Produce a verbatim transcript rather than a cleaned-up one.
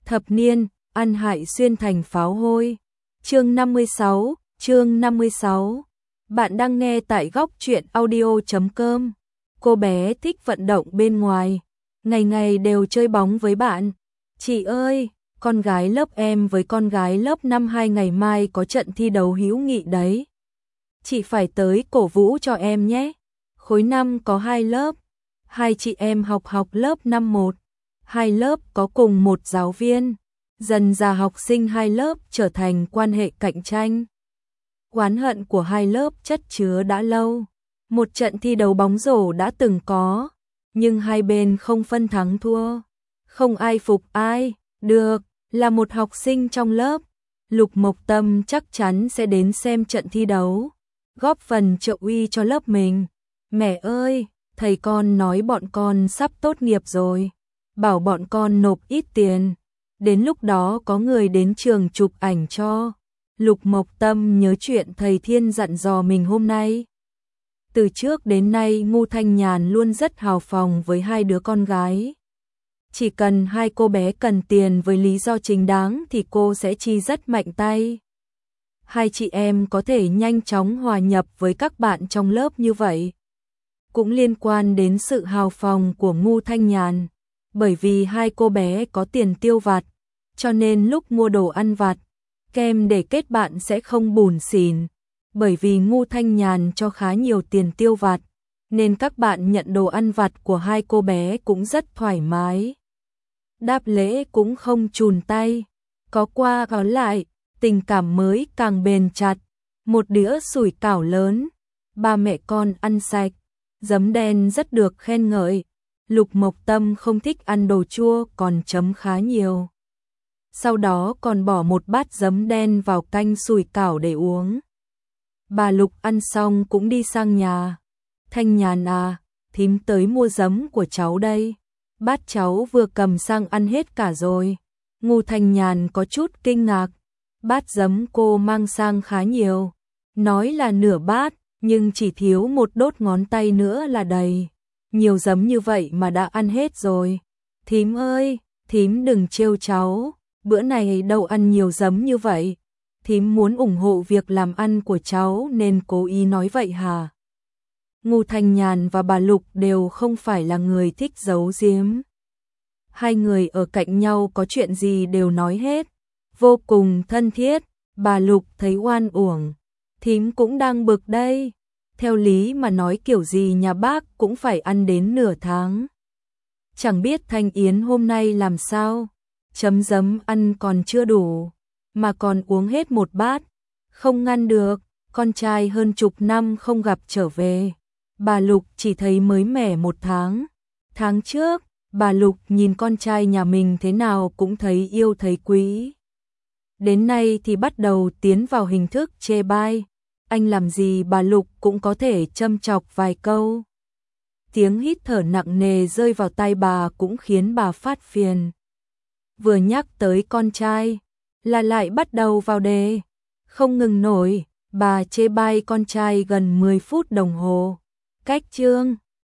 Thập niên, ăn hại xuyên thành pháo hôi. Chương năm mươi sáu, chương năm mươi sáu. Bạn đang nghe tại góc truyện audio chấm com. Cô bé thích vận động bên ngoài, ngày ngày đều chơi bóng với bạn. Chị ơi, con gái lớp em với con gái lớp năm hai ngày mai có trận thi đấu hữu nghị đấy. Chị phải tới cổ vũ cho em nhé. Khối năm có hai lớp, hai chị em học học lớp năm một. Hai lớp có cùng một giáo viên, dần dà học sinh hai lớp trở thành quan hệ cạnh tranh. Oán hận của hai lớp chất chứa đã lâu. Một trận thi đấu bóng rổ đã từng có, nhưng hai bên không phân thắng thua, không ai phục ai. Được, là một học sinh trong lớp, Lục Mộc Tâm chắc chắn sẽ đến xem trận thi đấu, góp phần trợ uy cho lớp mình. Mẹ ơi, thầy con nói bọn con sắp tốt nghiệp rồi, bảo bọn con nộp ít tiền, đến lúc đó có người đến trường chụp ảnh cho. Lục Mộc Tâm nhớ chuyện thầy Thiên dặn dò mình hôm nay. Từ trước đến nay Ngô Thanh Nhàn luôn rất hào phóng với hai đứa con gái. Chỉ cần hai cô bé cần tiền với lý do chính đáng thì cô sẽ chi rất mạnh tay. Hai chị em có thể nhanh chóng hòa nhập với các bạn trong lớp như vậy cũng liên quan đến sự hào phóng của Ngô Thanh Nhàn. Bởi vì hai cô bé có tiền tiêu vặt, cho nên lúc mua đồ ăn vặt, kem để kết bạn sẽ không bủn xỉn. Bởi vì Ngô Thanh Nhàn cho khá nhiều tiền tiêu vặt, nên các bạn nhận đồ ăn vặt của hai cô bé cũng rất thoải mái. Đáp lễ cũng không chùn tay, có qua có lại, tình cảm mới càng bền chặt. Một đĩa sủi cảo lớn, ba mẹ con ăn sạch, giấm đen rất được khen ngợi. Lục Mộc Tâm không thích ăn đồ chua còn chấm khá nhiều. Sau đó còn bỏ một bát giấm đen vào canh sủi cảo để uống. Bà Lục ăn xong cũng đi sang nhà. Thanh Nhàn à, thím tới mua giấm của cháu đây. Bát cháu vừa cầm sang ăn hết cả rồi. Ngô Thanh Nhàn có chút kinh ngạc. Bát giấm cô mang sang khá nhiều. Nói là nửa bát, nhưng chỉ thiếu một đốt ngón tay nữa là đầy. Nhiều giấm như vậy mà đã ăn hết rồi. Thím ơi, thím đừng trêu cháu, bữa này đâu ăn nhiều giấm như vậy. Thím muốn ủng hộ việc làm ăn của cháu nên cố ý nói vậy hả? Ngô Thanh Nhàn và bà Lục đều không phải là người thích giấu giếm. Hai người ở cạnh nhau có chuyện gì đều nói hết, vô cùng thân thiết. Bà Lục thấy oan uổng, thím cũng đang bực đây. Theo lý mà nói kiểu gì nhà bác cũng phải ăn đến nửa tháng. Chẳng biết Thanh Yến hôm nay làm sao, chấm giấm ăn còn chưa đủ, mà còn uống hết một bát, không ngăn được. Con trai hơn chục năm không gặp trở về, bà Lục chỉ thấy mới mẻ một tháng. Tháng trước, bà Lục nhìn con trai nhà mình thế nào cũng thấy yêu thấy quý. Đến nay thì bắt đầu tiến vào hình thức chê bai. Anh làm gì bà Lục cũng có thể châm chọc vài câu. Tiếng hít thở nặng nề rơi vào tai bà cũng khiến bà phát phiền. Vừa nhắc tới con trai là lại bắt đầu vào đề, không ngừng nổi. Bà chê bai con trai gần mười phút đồng hồ. Cách chương